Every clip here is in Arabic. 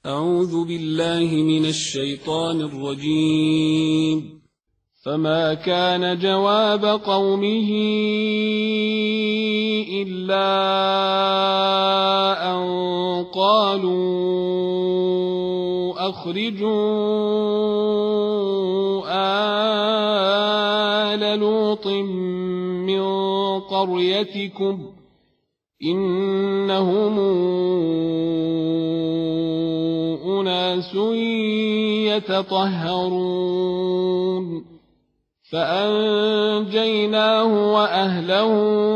أعوذ بالله من الشيطان الرجيم. فما كان جواب قومه إلا أن قالوا أخرجوا آل لوط من قريتكم إنهم أناس يتطهرون فأنجيناه وأهله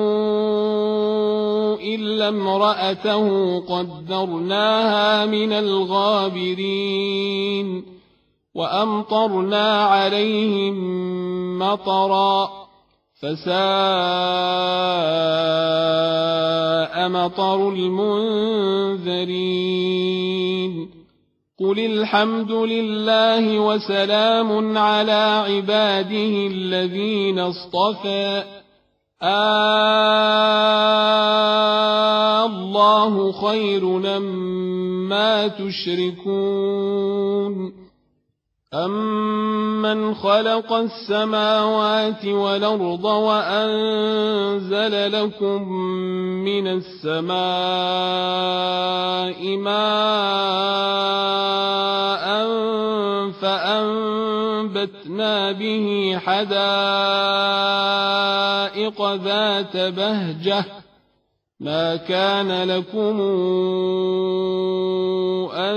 إلا امرأته قدرناها من الغابرين وأمطرنا عليهم مطرا فساء مطر المنذرين قل الحمد لله وسلام على عباده الذين اصطفى الله خير مما تشركون أمن خلق السماوات والأرض وأنزل لكم من السماء ماء فأنبتنا به حدائق ذات بهجة ما كان لكم أن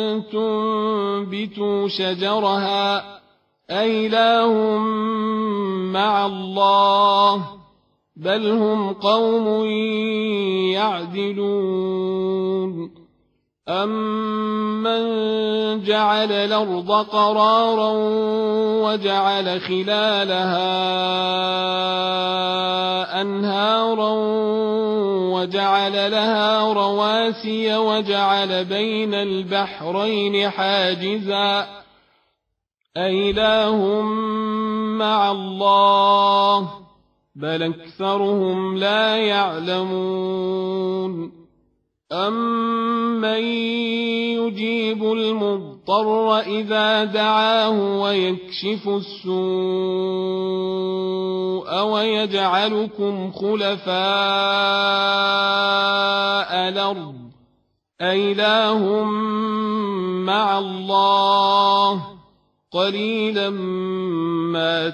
تنبتوا شجرها أإله مع الله بل هم قوم يعدلون أمن جعل الأرض قرارا وجعل خلالها أنهارا وجعل لها رواسي وجعل بين البحرين حاجزا أإله مع الله بل أكثرهم لا يعلمون أمن يجيب المضطر إذا دعاه ويكشف السوء ويجعلكم خلفاء الأرض أإله مع الله قليلا ما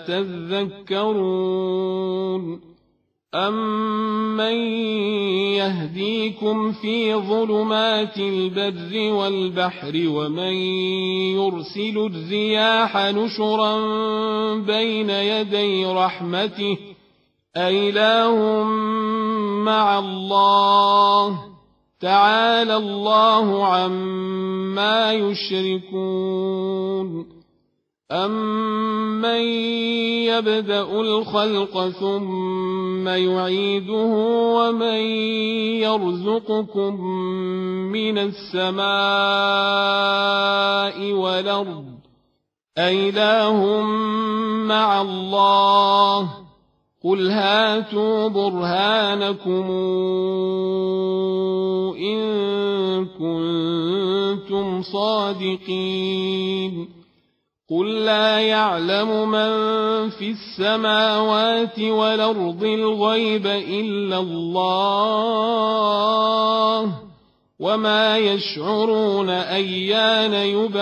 تذكرون أمن يهديكم في ظلمات البر والبحر ومن يرسل الرياح نشرا بين يدي رحمته أإله مع الله تعالى الله عما يشركون أمن يبدأ الخلق ثم يعيده ومن يرزقكم من السماء والأرض أإله مع الله قل هاتوا برهانكم إن كنتم صادقين قل لا يعلم من في السماوات والأرض الغيب إلا الله وما يشعرون أيان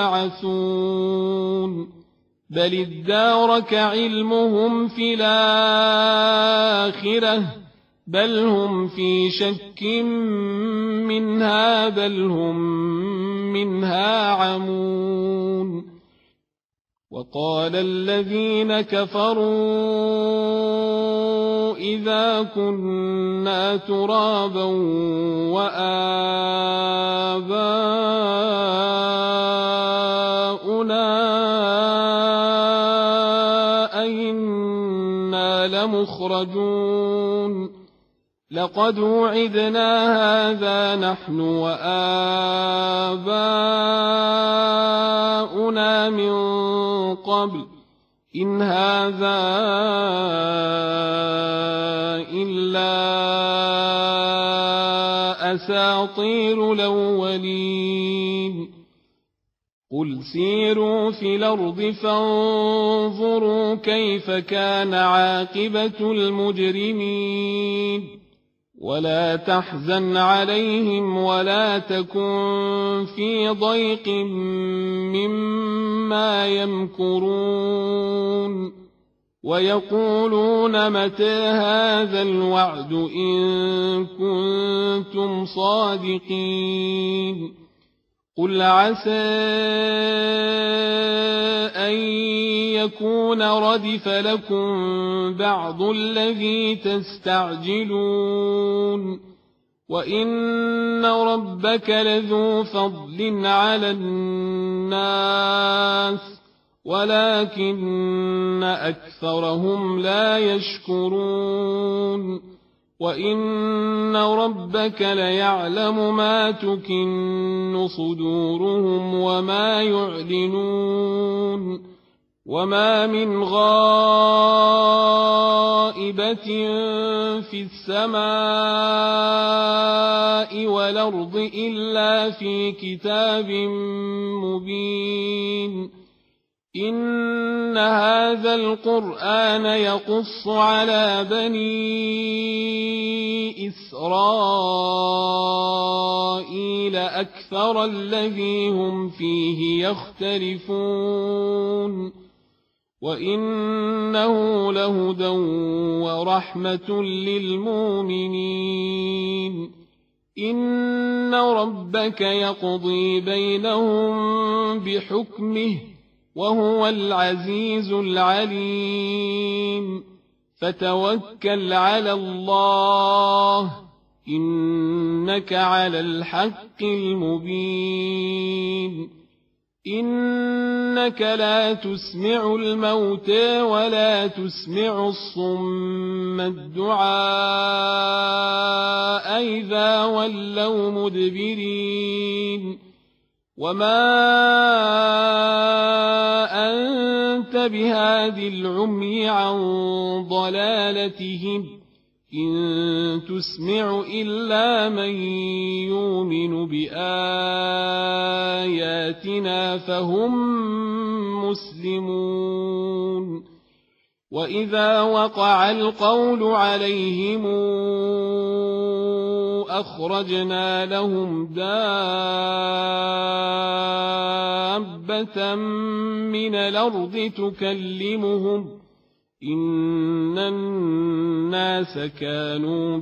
يبعثون بل ادارك علمهم في الآخرة بل هم في شك منها بل هم منها عمون وقال الذين كفروا إذا كنا ترابا وآباؤنا أئنا لمخرجون لقد وعدنا هذا نحن وآباؤنا من قبل إن هذا إلا أساطير الأولين قل سيروا في الأرض فانظروا كيف كان عاقبة المجرمين ولا تحزن عليهم ولا تكن في ضيق مما يمكرون ويقولون متى هذا الوعد إن كنتم صادقين قل عسى أن يكون ردف لكم بعض الذي تستعجلون وإن ربك لذو فضل على الناس ولكن أكثرهم لا يشكرون وإن ربك ليعلم ما تكن صدورهم وما يعلنون وما من غائبة في السماء والأرض إلا في كتاب مبين إن هذا القرآن يقص على بني إسرائيل أكثر الذي هم فيه يختلفون وإنه لهدى ورحمة للمؤمنين إن ربك يقضي بينهم بحكمه وهو العزيز العليم فتوكل على الله إنك على الحق المبين إنك لا تسمع الموتى ولا تسمع الصم الدعاء إذا ولوا مدبرين وما أنت بهاد العمي عن ضلالتهم إن تسمع إلا من يؤمن بآياتنا فهم مسلمون وإذا وقع القول عليهم أخرجنا لهم دابة من الأرض تكلمهم إن الناس كانوا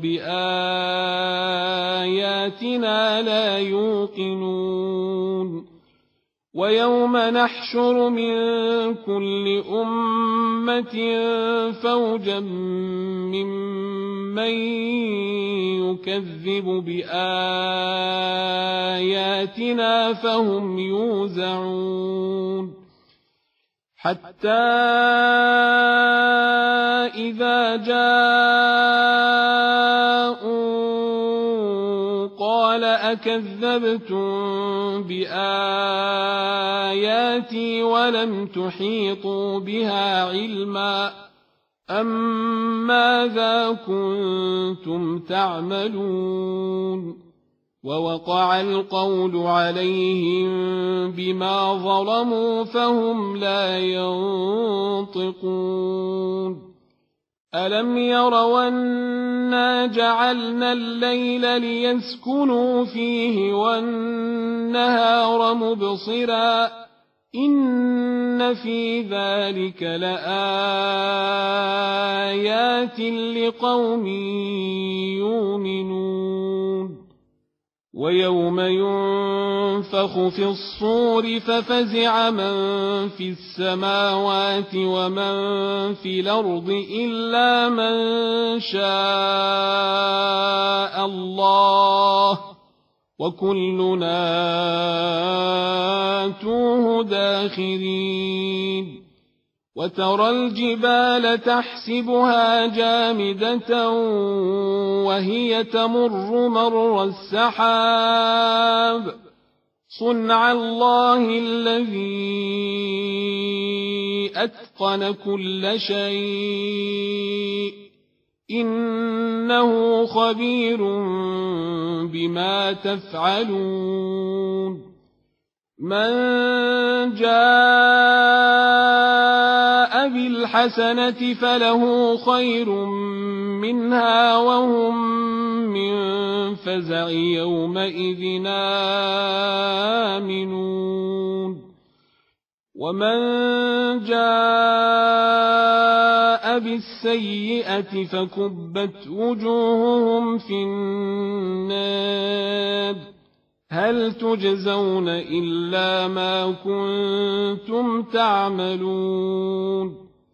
بآياتنا لا يوقنون ويوم نحشر من كل أمة فوجا ممن يكذب بآياتنا فهم يوزعون حتى إذا جاءوا قال أكذبتم بآياتي ولم تحيطوا بها علما أم ماذا كنتم تعملون ووقع القول عليهم بما ظلموا فهم لا ينطقون ألم يروا أنا جعلنا الليل ليسكنوا فيه والنهار مبصرا إن في ذلك لآيات لقوم يؤمنون ويوم ينفخ في الصور ففزع من في السماوات ومن في الأرض إلا من شاء الله وكلنا آتوه داخرين وترى الجبال تحسبها جامدة وهي تمر مر السحاب صنع الله الذي أتقن كل شيء إنه خبير بما تفعلون من جاء بالحسنة فله خير منها وهم من فزع يومئذ آمنون ومن جاء بالسيئة فكبت وجوههم في النار هل تجزون إلا ما كنتم تعملون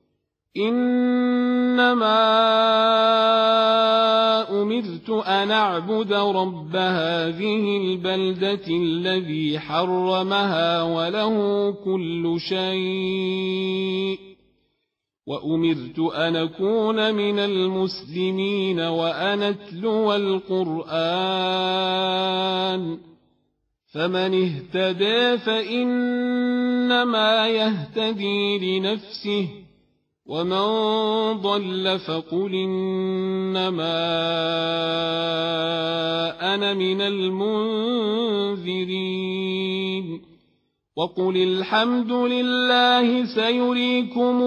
إنما أمرت أن أعبد رب هذه البلدة الذي حرمها وله كل شيء وأمرت أن أكون من المسلمين وأن أتلو القرآن فمن اهتدى فإنما يهتدي لنفسه ومن ضل فقل إنما أنا من المنذرين وقل الحمد لله سيريكم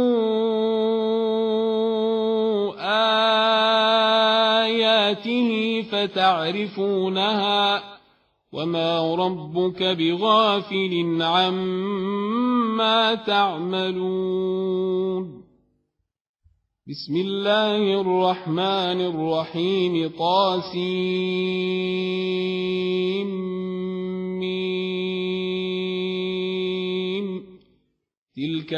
آياته فتعرفونها وما ربك بغافل عما تعملون بسم الله الرحمن الرحيم طاسيم تلك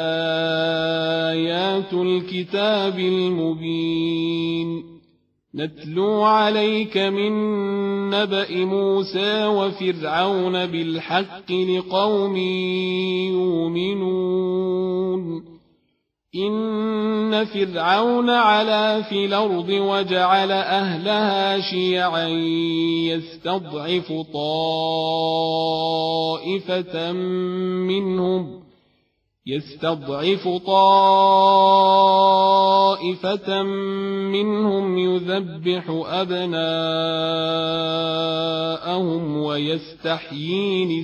آيات الكتاب المبين نتلو عليك من نبأ موسى وفرعون بالحق لقوم يؤمنون إن فرعون علا في الأرض وجعل أهلها شيعا يستضعف طائفة منهم يذبح أبناءهم ويستحيي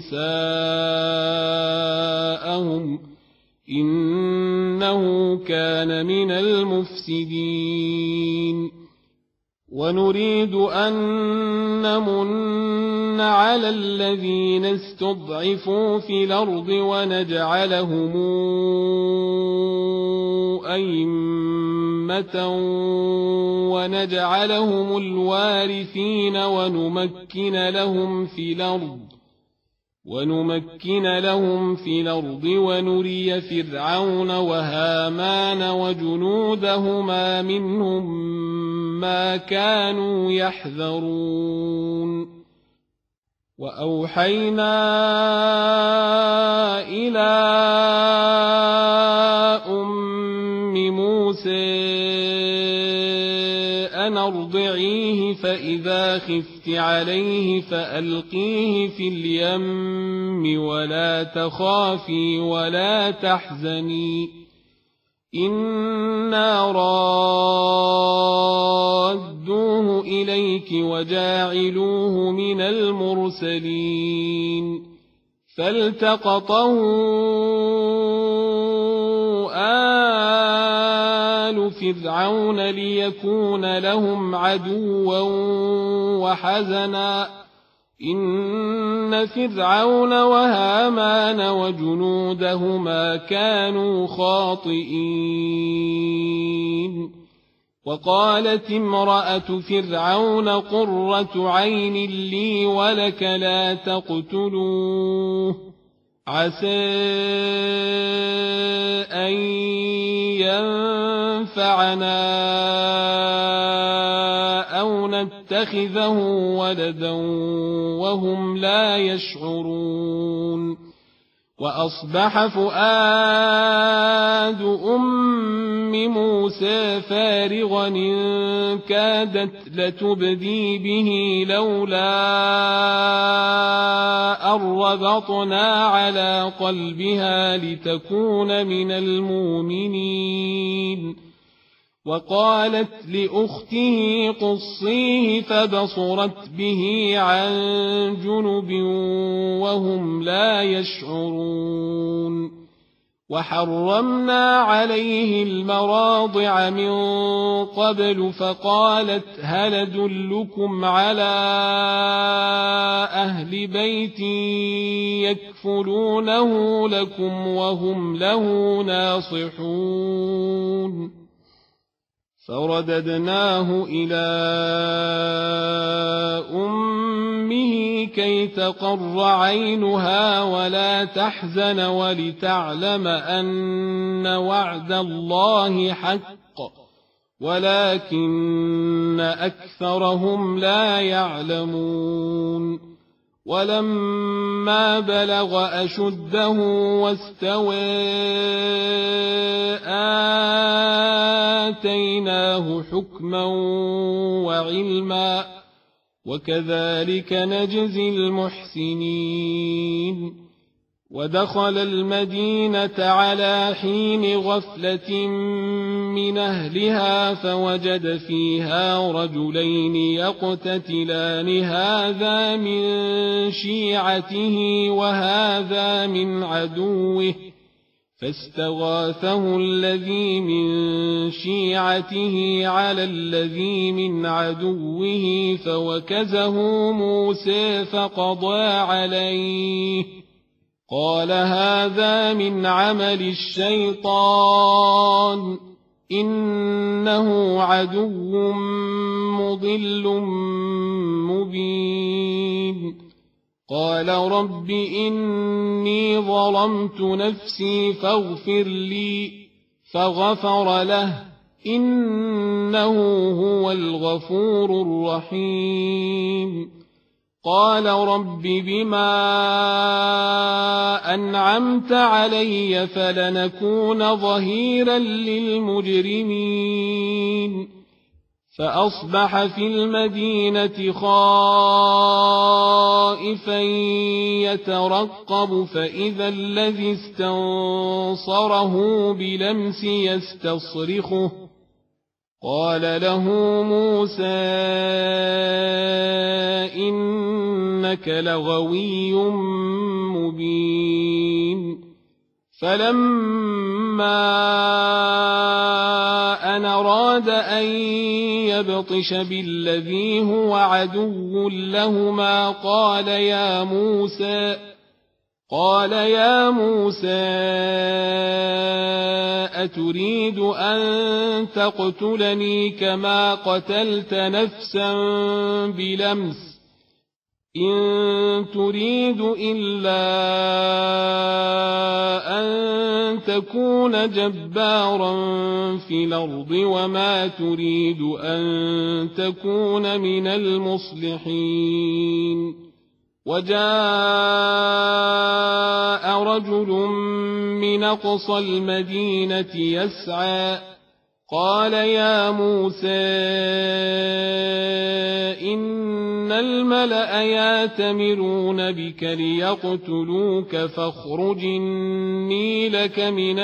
نساءهم إنه كان من المفسدين ونريد أن نمن على الذين استضعفوا في الأرض ونجعلهم أئمة ونجعلهم الوارثين ونمكن لهم في الأرض ونري فرعون وهامان وجنودهما منهم ما كانوا يحذرون وأوحينا إلى أم موسى أن أرضعيه فإذا خفت عليه فألقيه في اليم ولا تخافي ولا تحزني إنا رادوه إليك وجاعلوه من المرسلين فالتقطه آل فرعون ليكون لهم عدوا وحزنا إن فرعون وهامان وجنودهما كانوا خاطئين وقالت امرأة فرعون قرة عين لي ولك لا تقتلوه عسى أن ينفعنا أو نتخذه ولدا وهم لا يشعرون وأصبح فؤاد أم موسى فارغا إن كادت لتبدي به لولا أن ربطنا على قلبها لتكون من المؤمنين وقالت لأخته قصيه فبصرت به عن جنب وهم لا يشعرون وحرمنا عليه المراضع من قبل فقالت هل أدلكم على أهل بيت يكفلونه لكم وهم له ناصحون فرددناه إلى أمه كي تقر عينها ولا تحزن ولتعلم أن وعد الله حق ولكن أكثرهم لا يعلمون ولما بلغ أشده واستوى آتيناه حكما وعلما وكذلك نجزي المحسنين ودخل المدينة على حين غفلة من أهلها فوجد فيها رجلين يقتتلان هذا من شيعته وهذا من عدوه فاستغاثه الذي من شيعته على الذي من عدوه فوكزه موسى فقضى عليه قال هذا من عمل الشيطان إنه عدو مضل مبين قال رب إني ظلمت نفسي فاغفر لي فغفر له إنه هو الغفور الرحيم قال رب بما أنعمت علي فلنكون ظهيرا للمجرمين فأصبح في المدينة خائفا يترقب فإذا الذي استنصره بلمس يستصرخه قال له موسى إنك لغوي مبين فلما أن أراد أن يبطش بالذي هو عدو لهما قال يا موسى أتريد أن تقتلني كما قتلت نفسا بلمس إن تريد إلا أن تكون جبارا في الأرض وما تريد أن تكون من المصلحين وجاء رجل من أقصى المدينة يسعى قال يا موسى إن الملأ يأتمرون بك ليقتلوك فاخرج إني لك من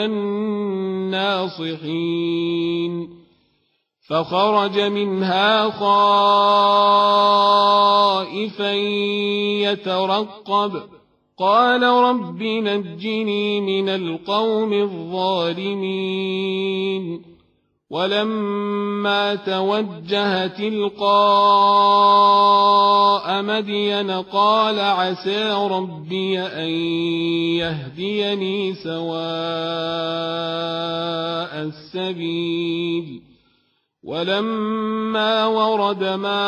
الناصحين فخرج منها خائفا يترقب قال رب نجني من القوم الظالمين ولما توجه تلقاء مدين قال عسى ربي أن يهديني سواء السبيل ولما ورد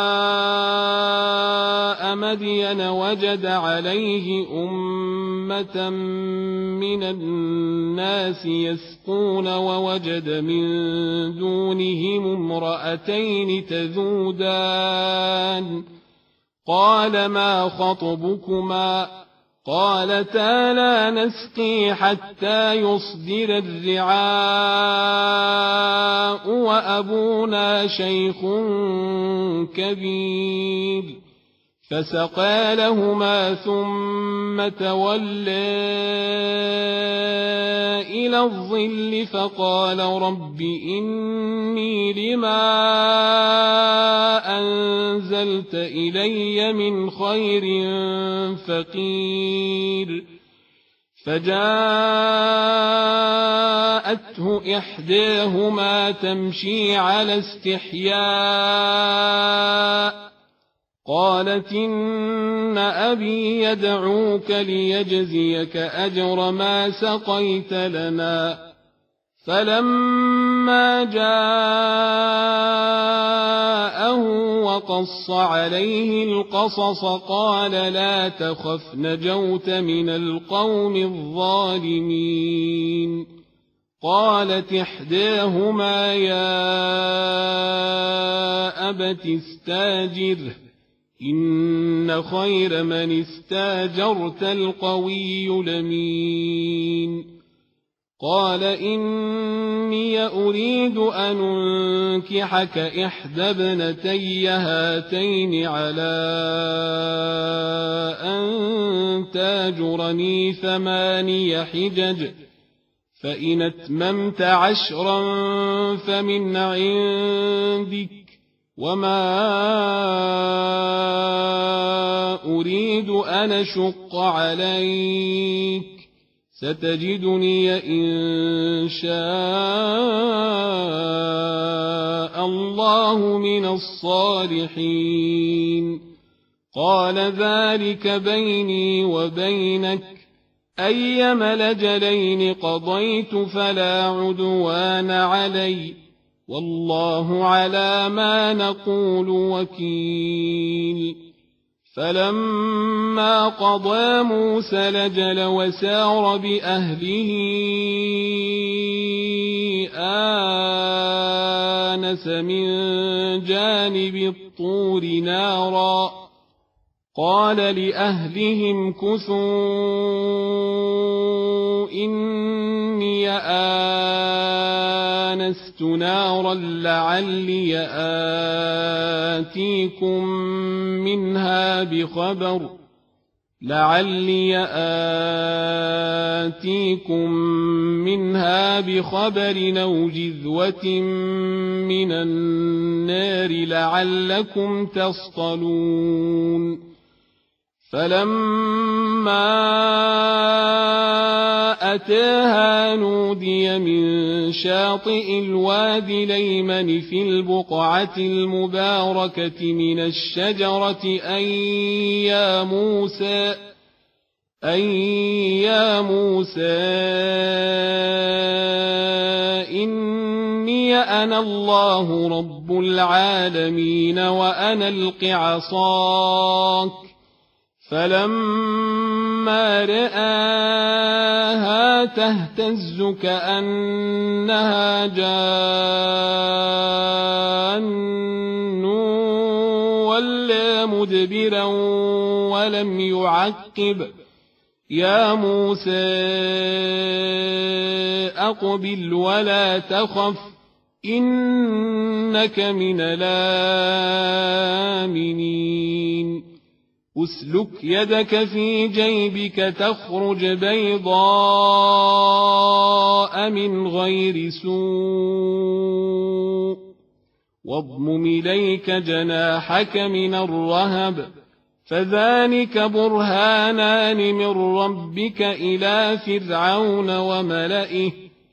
ماء مدين وجد عليه أمة من الناس يسقون ووجد من دونهم امرأتين تذودان قال ما خطبكما قالتا لا نسقي حتى يصدر الرعاء وأبونا شيخ كبير فسقى لهما ثم تولى إلى الظل فقال رب إني لما أنزلت إلي من خير فقير فجاءته إحداهما تمشي على استحياء قالت إن أبي يدعوك ليجزيك أجر ما سقيت لنا فلما جاءه وقص عليه القصص قال لا تخف نجوت من القوم الظالمين قالت إحداهما يا أبت استاجره إن خير من استاجرت القوي الأمين قال إني أريد أن أنكحك إحدى ابنتي هاتين على أن تاجرني 8 حجج فإن أتممت 10 فمن عندك وما أريد أن أشق عليك ستجدني إن شاء الله من الصالحين قال ذلك بيني وبينك أيما الأجلين قضيت فلا عدوان علي والله على ما نقول وكيل فلما قضى موسى الأجل وسار بأهله آنس من جانب الطور نارا قال لأهلهم كثوا إني آنست نارا لعلي آتيكم منها بخبر أو جذوة من النار لعلكم تصطلون فلما أتاها نودي من شاطئ الوادي الأيمن في البقعة المباركة من الشجرة أي يا موسى إني أنا الله رب العالمين وأن ألق عصاك فلما رآها تهتز كأنها جان ولا مدبرا ولم يعقب يا موسى أقبل ولا تخف إنك من الآمنين أسلك يدك في جيبك تخرج بيضاء من غير سوء واضمم إليك جناحك من الرهب فذلك برهانان من ربك إلى فرعون وملئه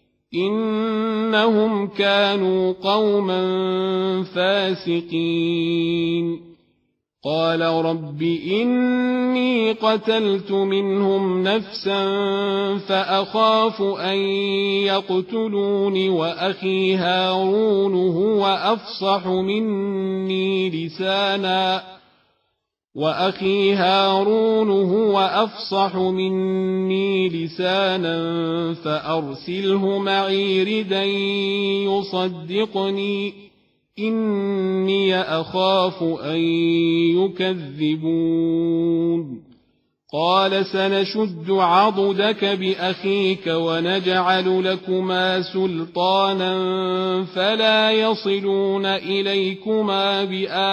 إنهم كانوا قوما فاسقين قال رب إني قتلت منهم نفسا فأخاف أن يقتلون وأخي هارون هو أفصح مني لسانا فأرسله معي ردا يصدقني إني أخاف أن يكذبون قال سنشد عضدك بأخيك ونجعل لكما سلطانا فلا يصلون إليكما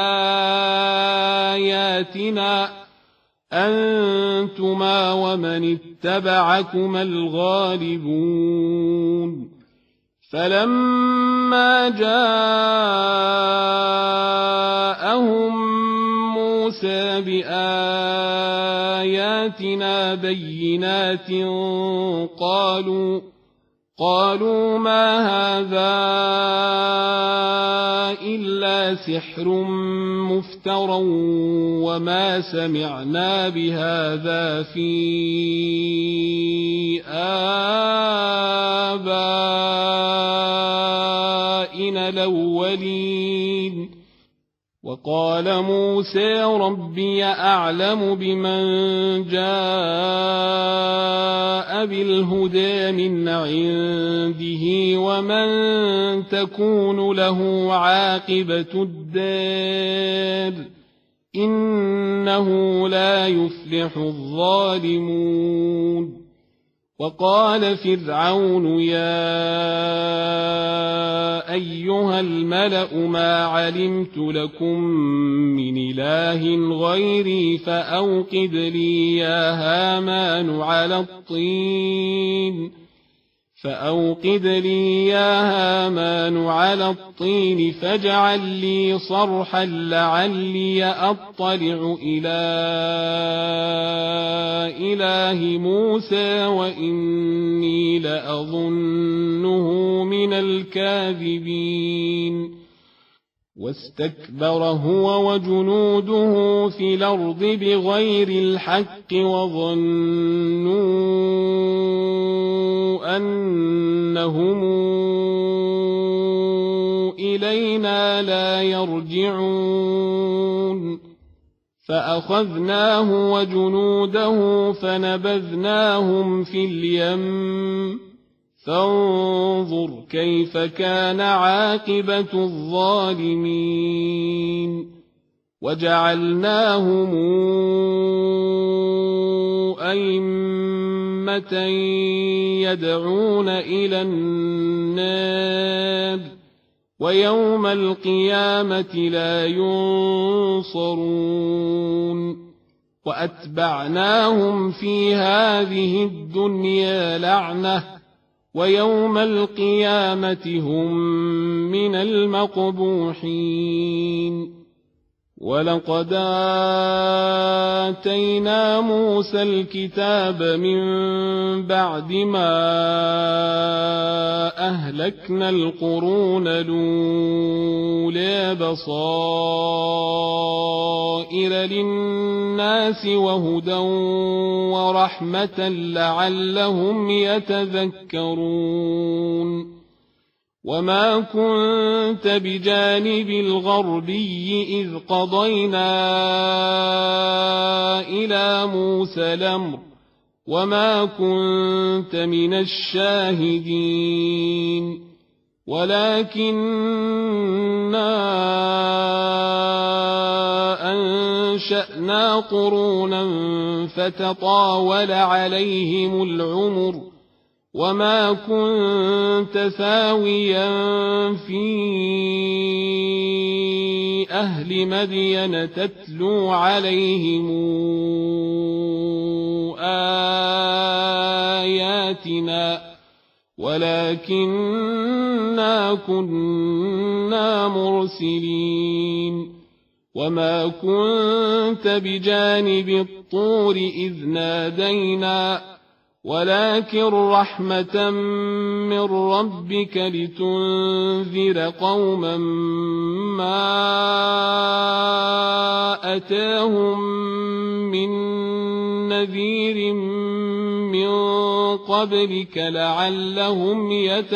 بآياتنا أنتما ومن اتبعكما الغالبون فلما جاءهم موسى بآياتنا بينات قالوا ما هذا إلا سحر مفترى وما سمعنا بهذا في آبائنا الأولين وقال موسى ربي أعلم بمن جاء بالهدى من عنده ومن تكون له عاقبة الدار إنه لا يفلح الظالمون وقال فرعون يا أيها الملأ ما علمت لكم من إله غيري فأوقد لي يا هامان على الطين فاجعل لي صرحا لعلي أطلع إلى إله موسى وإني لأظنه من الكاذبين واستكبر هو وجنوده في الأرض بغير الحق وظنوا أنهم إلينا لا يرجعون فأخذناه وجنوده فنبذناهم في اليم فانظر كيف كان عاقبة الظالمين وجعلناهم أئمة يدعون إلى النار ويوم القيامة لا ينصرون وأتبعناهم في هذه الدنيا لعنة ويوم القيامة هم من المقبوحين ولقد آتينا موسى الكتاب من بعد ما أهلكنا القرون الأولى بصائر للناس وهدى ورحمة لعلهم يتذكرون وما كنت بجانب الغربي إذ قضينا إلى موسى الأمر وما كنت من الشاهدين ولكننا أنشأنا قرونا فتطاول عليهم العمر وما كنت ثاويا في أهل مدين تتلو عليهم آياتنا ولكننا كنا مرسلين وما كنت بجانب الطور إذ نادينا ولكن رحمة من ربك لتنذر قوما ما أتاهم من نذير من قبلك لعلهم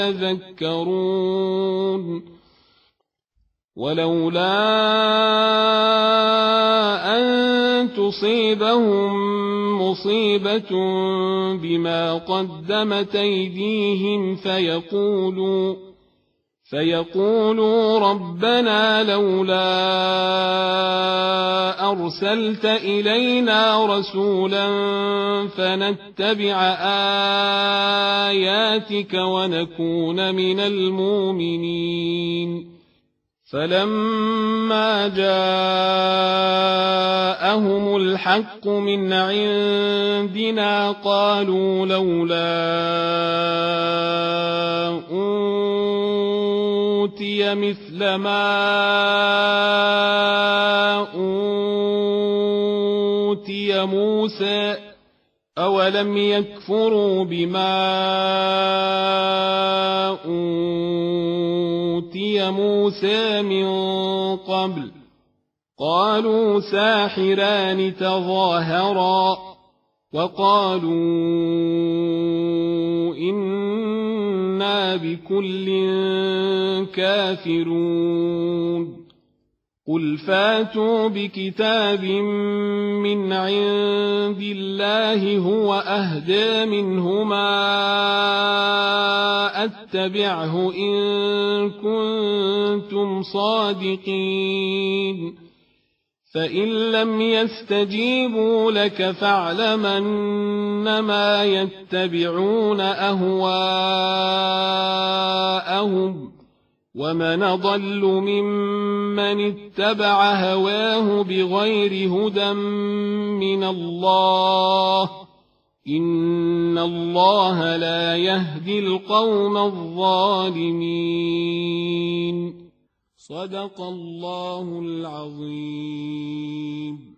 يتذكرون ولولا أن تصيبهم مصيبة بما قدمت أيديهم فيقولوا ربنا لولا أرسلت إلينا رسولا فنتبع آياتك ونكون من المؤمنين فلما جاءهم الحق من عندنا قالوا لولا أوتي مثل ما أوتي موسى أولم يكفروا بما أوتي موسى من قبل قالوا ساحران تظاهرا وقالوا إنا بكل كافرون قل فاتوا بكتاب من عند الله هو أهدى منهما أتبعه إن كنتم صادقين فإن لم يستجيبوا لك فاعلم أنما يتبعون أهواءهم ومن ضل ممن اتبع هواه بغير هدى من الله إن الله لا يهدي القوم الظالمين صدق الله العظيم.